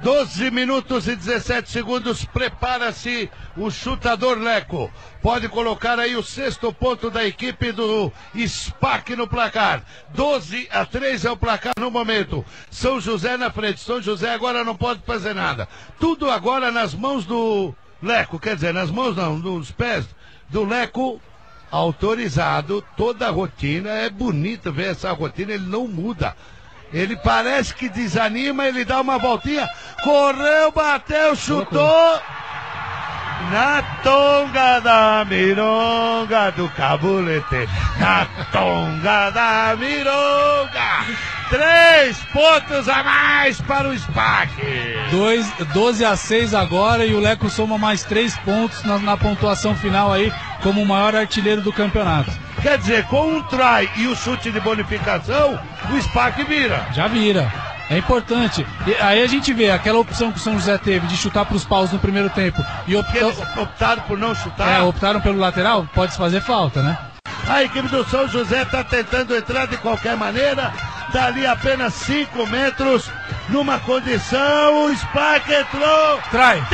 12 minutos e 17 segundos, prepara-se o chutador Leco. Pode colocar aí o 6º ponto da equipe do SPAC no placar. 12-3 é o placar no momento. São José na frente. São José agora não pode fazer nada. Tudo agora nas mãos do Leco. Quer dizer, nas mãos não, nos pés do Leco. Autorizado, toda a rotina. É bonito ver essa rotina, ele não muda. Ele parece que desanima, ele dá uma voltinha, correu, bateu, chutou. Na tonga da mironga do cabulete. Na tonga da mironga. 3 pontos a mais para o SPAC. 12-6 agora e o Leco soma mais 3 pontos na pontuação final aí, como o maior artilheiro do campeonato. Quer dizer, com um try e o chute de bonificação, o SPAC vira. Já vira. É importante. E aí a gente vê aquela opção que o São José teve de chutar para os paus no primeiro tempo. E optaram por não chutar? Optaram pelo lateral, pode fazer falta, né? A equipe do São José está tentando entrar de qualquer maneira. Dali apenas 5 metros. Numa condição, o SPAC entrou. Trai!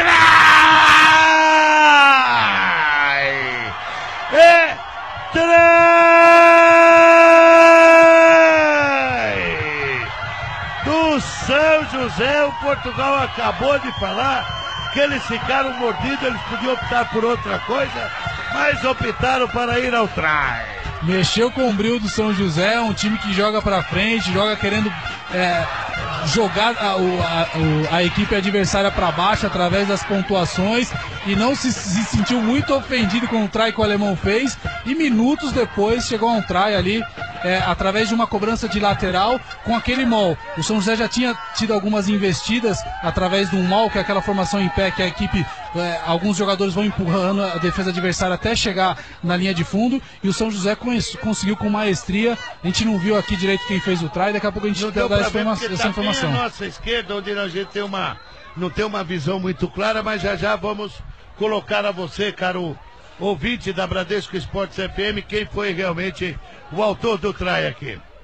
Do São José, o Portugal acabou de falar que eles ficaram mordidos, eles podiam optar por outra coisa, mas optaram para ir ao try. Mexeu com o brilho do São José, um time que joga pra frente, joga querendo jogar a equipe adversária para baixo através das pontuações e não se sentiu muito ofendido com o try que o alemão fez, e minutos depois chegou a um try ali através de uma cobrança de lateral com aquele mol. O São José já tinha tido algumas investidas através de um mol, que é aquela formação em pé que a equipe, alguns jogadores vão empurrando a defesa adversária até chegar na linha de fundo, e o São José conseguiu com maestria. A gente não viu aqui direito quem fez o try, daqui a pouco a gente dá essa informação. A nossa esquerda, onde a gente não tem uma visão muito clara, mas já vamos colocar a você, caro ouvinte da Bradesco Esportes FM, quem foi realmente o autor do try aqui.